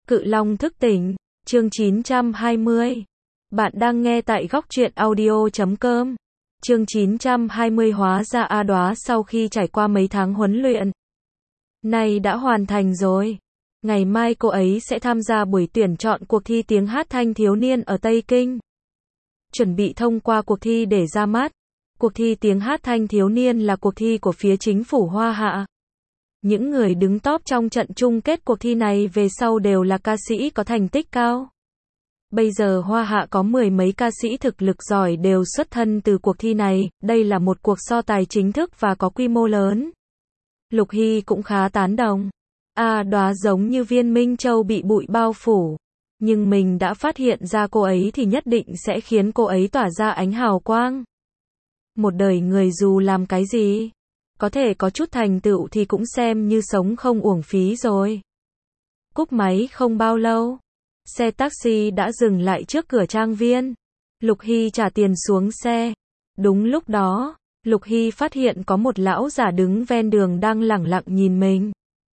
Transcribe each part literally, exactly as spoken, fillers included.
Cự Long thức tỉnh, chương chín trăm hai mươi. Bạn đang nghe tại góc truyện audio chấm com. Chương chín trăm hai mươi hóa ra A Đóa sau khi trải qua mấy tháng huấn luyện, này đã hoàn thành rồi. Ngày mai cô ấy sẽ tham gia buổi tuyển chọn cuộc thi tiếng hát thanh thiếu niên ở Tây Kinh. Chuẩn bị thông qua cuộc thi để ra mắt. Cuộc thi tiếng hát thanh thiếu niên là cuộc thi của phía chính phủ Hoa Hạ. Những người đứng top trong trận chung kết cuộc thi này về sau đều là ca sĩ có thành tích cao. Bây giờ Hoa Hạ có mười mấy ca sĩ thực lực giỏi đều xuất thân từ cuộc thi này, đây là một cuộc so tài chính thức và có quy mô lớn. Lục Hy cũng khá tán đồng. A Đóa giống như viên minh châu bị bụi bao phủ. Nhưng mình đã phát hiện ra cô ấy thì nhất định sẽ khiến cô ấy tỏa ra ánh hào quang. Một đời người dù làm cái gì, có thể có chút thành tựu thì cũng xem như sống không uổng phí rồi. Cúp máy không bao lâu, xe taxi đã dừng lại trước cửa trang viên. Lục Hy trả tiền xuống xe. Đúng lúc đó, Lục Hy phát hiện có một lão giả đứng ven đường đang lẳng lặng nhìn mình.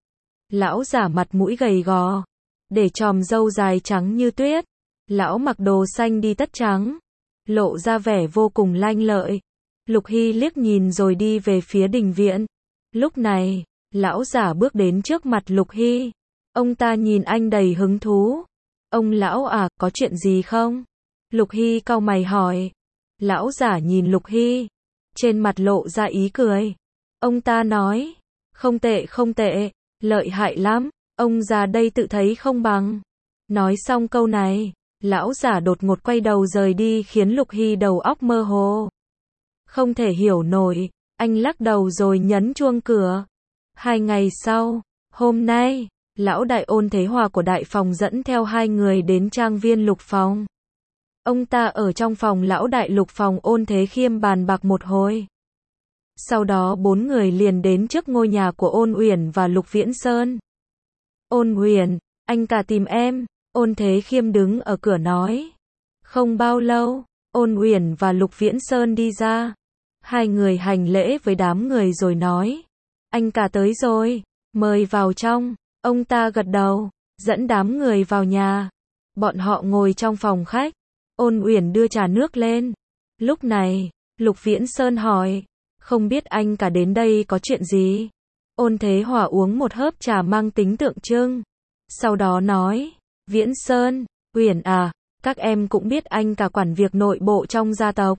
Lão giả mặt mũi gầy gò, để chòm râu dài trắng như tuyết. Lão mặc đồ xanh đi tất trắng, lộ ra vẻ vô cùng lanh lợi. Lục Hy liếc nhìn rồi đi về phía đình viện. Lúc này, lão giả bước đến trước mặt Lục Hy. Ông ta nhìn anh đầy hứng thú. Ông lão à, có chuyện gì không? Lục Hy cau mày hỏi. Lão giả nhìn Lục Hy, trên mặt lộ ra ý cười. Ông ta nói, không tệ không tệ, lợi hại lắm, ông già đây tự thấy không bằng. Nói xong câu này, lão giả đột ngột quay đầu rời đi khiến Lục Hy đầu óc mơ hồ. Không thể hiểu nổi, anh lắc đầu rồi nhấn chuông cửa. Hai ngày sau, hôm nay, lão đại Ôn Thế Hòa của đại phòng dẫn theo hai người đến trang viên Lục Phòng. Ông ta ở trong phòng lão đại Lục Phòng Ôn Thế Khiêm bàn bạc một hồi. Sau đó bốn người liền đến trước ngôi nhà của Ôn Uyển và Lục Viễn Sơn. Ôn Uyển, anh cả tìm em. Ôn Thế Khiêm đứng ở cửa nói. Không bao lâu, Ôn Uyển và Lục Viễn Sơn đi ra. Hai người hành lễ với đám người rồi nói. Anh cả tới rồi, mời vào trong. Ông ta gật đầu, dẫn đám người vào nhà. Bọn họ ngồi trong phòng khách. Ôn Uyển đưa trà nước lên. Lúc này, Lục Viễn Sơn hỏi. Không biết anh cả đến đây có chuyện gì? Ôn Thế Hòa uống một hớp trà mang tính tượng trưng. Sau đó nói. Viễn Sơn, Uyển à, các em cũng biết anh cả quản việc nội bộ trong gia tộc.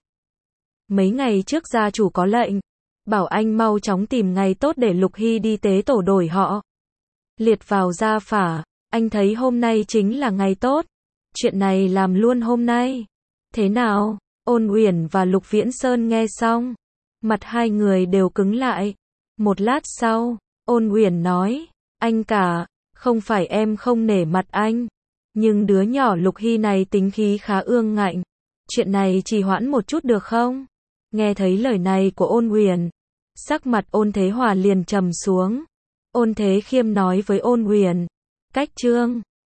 Mấy ngày trước gia chủ có lệnh, bảo anh mau chóng tìm ngày tốt để Lục Hy đi tế tổ đổi họ. Liệt vào gia phả, anh thấy hôm nay chính là ngày tốt. Chuyện này làm luôn hôm nay. Thế nào? Ôn Uyển và Lục Viễn Sơn nghe xong, mặt hai người đều cứng lại. Một lát sau, Ôn Uyển nói, anh cả, không phải em không nể mặt anh, nhưng đứa nhỏ Lục Hy này tính khí khá ương ngạnh. Chuyện này trì hoãn một chút được không? Nghe thấy lời này của Ôn Uyển, sắc mặt Ôn Thế Hòa liền trầm xuống. Ôn Thế Khiêm nói với Ôn Uyển, cách trương,